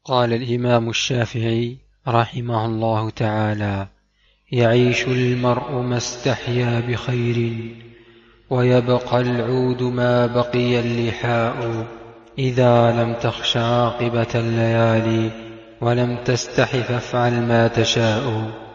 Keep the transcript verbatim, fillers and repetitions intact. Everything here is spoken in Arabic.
قال الإمام الشافعي رحمه الله تعالى: يعيش المرء ما استحيا بخير، ويبقى العود ما بقي اللحاء، إذا لم تخش عاقبة الليالي ولم تستح فافعل ما تشاء.